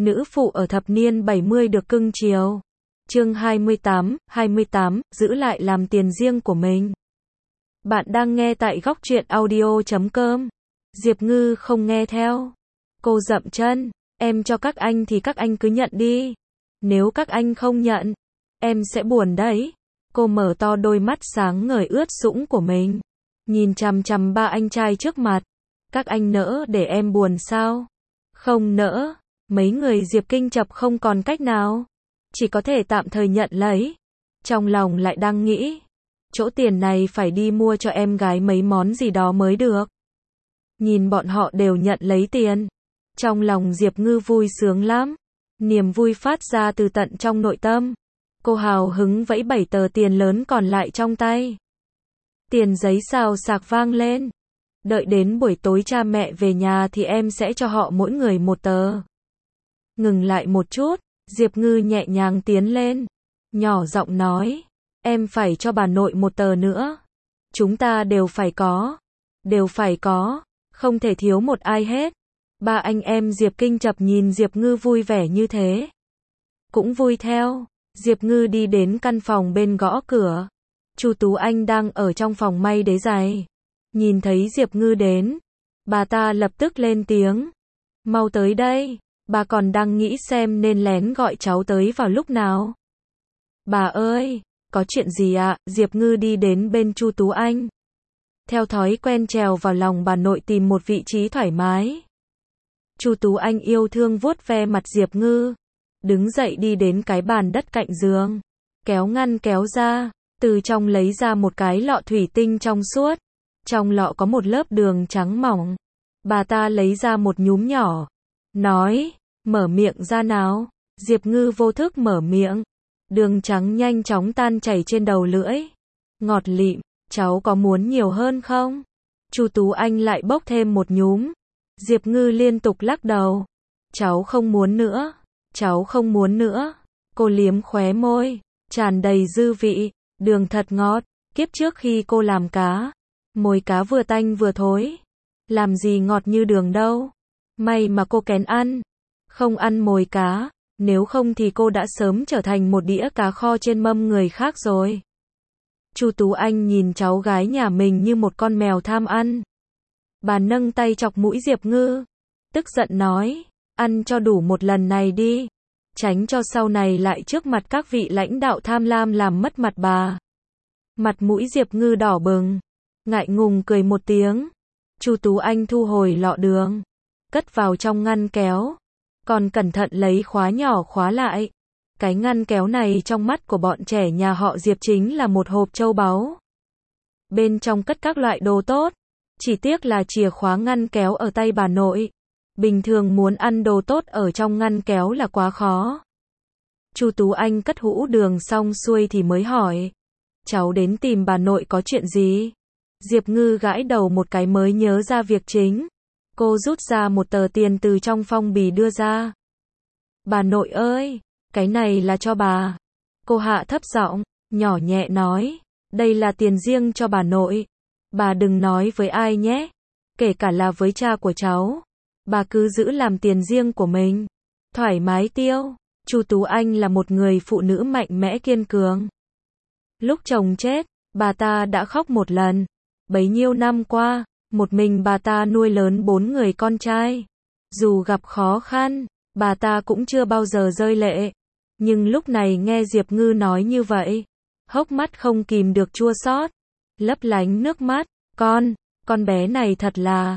nữ phụ ở thập niên 70 được cưng chiều. Chương 28, giữ lại làm tiền riêng của mình. Bạn đang nghe tại góc truyện audio.com. Diệp Ngư không nghe theo. Cô dậm chân, em cho các anh thì các anh cứ nhận đi. Nếu các anh không nhận, em sẽ buồn đấy. Cô mở to đôi mắt sáng ngời ướt sũng của mình, nhìn chằm chằm ba anh trai trước mặt. Các anh nỡ để em buồn sao? Không nỡ. Mấy người Diệp Kinh Chập không còn cách nào, chỉ có thể tạm thời nhận lấy. Trong lòng lại đang nghĩ, chỗ tiền này phải đi mua cho em gái mấy món gì đó mới được. Nhìn bọn họ đều nhận lấy tiền, trong lòng Diệp Ngư vui sướng lắm. Niềm vui phát ra từ tận trong nội tâm. Cô hào hứng vẫy 7 tờ tiền lớn còn lại trong tay. Tiền giấy xào xạc vang lên. Đợi đến buổi tối cha mẹ về nhà thì em sẽ cho họ mỗi người một tờ. Ngừng lại một chút, Diệp Ngư nhẹ nhàng tiến lên, nhỏ giọng nói, em phải cho bà nội một tờ nữa. Chúng ta đều phải có, không thể thiếu một ai hết. Ba anh em Diệp Kinh Chập nhìn Diệp Ngư vui vẻ như thế, cũng vui theo. Diệp Ngư đi đến căn phòng bên gõ cửa. Chu Tú Anh đang ở trong phòng may đế giày. Nhìn thấy Diệp Ngư đến, bà ta lập tức lên tiếng, mau tới đây. Bà còn đang nghĩ xem nên lén gọi cháu tới vào lúc nào. Bà ơi, có chuyện gì ạ? Diệp Ngư đi đến bên Chu Tú Anh, theo thói quen trèo vào lòng bà nội tìm một vị trí thoải mái. Chu Tú Anh yêu thương vuốt ve mặt Diệp Ngư, đứng dậy đi đến cái bàn đất cạnh giường, kéo ngăn kéo ra, từ trong lấy ra một cái lọ thủy tinh trong suốt. Trong lọ có một lớp đường trắng mỏng. Bà ta lấy ra một nhúm nhỏ, nói, mở miệng ra nào. Diệp Ngư vô thức mở miệng. Đường trắng nhanh chóng tan chảy trên đầu lưỡi. Ngọt lịm, cháu có muốn nhiều hơn không? Chu Tú Anh lại bốc thêm một nhúm. Diệp Ngư liên tục lắc đầu. Cháu không muốn nữa, cháu không muốn nữa. Cô liếm khóe môi, tràn đầy dư vị, đường thật ngọt. Kiếp trước khi cô làm cá, mồi cá vừa tanh vừa thối, làm gì ngọt như đường đâu. May mà cô kén ăn, không ăn mồi cá, nếu không thì cô đã sớm trở thành một đĩa cá kho trên mâm người khác rồi. Chu Tú Anh nhìn cháu gái nhà mình như một con mèo tham ăn. Bà nâng tay chọc mũi Diệp Ngư, tức giận nói, ăn cho đủ một lần này đi, tránh cho sau này lại trước mặt các vị lãnh đạo tham lam làm mất mặt bà. Mặt mũi Diệp Ngư đỏ bừng, ngại ngùng cười một tiếng. Chu Tú Anh thu hồi lọ đường, cất vào trong ngăn kéo, còn cẩn thận lấy khóa nhỏ khóa lại. Cái ngăn kéo này trong mắt của bọn trẻ nhà họ Diệp chính là một hộp châu báu. Bên trong cất các loại đồ tốt, chỉ tiếc là chìa khóa ngăn kéo ở tay bà nội. Bình thường muốn ăn đồ tốt ở trong ngăn kéo là quá khó. Chu Tú Anh cất hũ đường xong xuôi thì mới hỏi, cháu đến tìm bà nội có chuyện gì? Diệp Ngư gãi đầu một cái mới nhớ ra việc chính. Cô rút ra một tờ tiền từ trong phong bì đưa ra. Bà nội ơi, cái này là cho bà. Cô hạ thấp giọng, nhỏ nhẹ nói, đây là tiền riêng cho bà nội. Bà đừng nói với ai nhé, kể cả là với cha của cháu. Bà cứ giữ làm tiền riêng của mình, thoải mái tiêu. Chu Tú Anh là một người phụ nữ mạnh mẽ kiên cường. Lúc chồng chết, bà ta đã khóc một lần. Bấy nhiêu năm qua, một mình bà ta nuôi lớn 4 người con trai. Dù gặp khó khăn, bà ta cũng chưa bao giờ rơi lệ. Nhưng lúc này nghe Diệp Ngư nói như vậy, hốc mắt không kìm được chua xót, lấp lánh nước mắt. Con bé này thật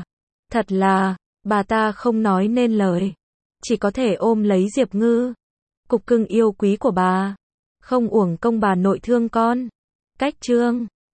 là, bà ta không nói nên lời, chỉ có thể ôm lấy Diệp Ngư. Cục cưng yêu quý của bà, không uổng công bà nội thương con. Cách chương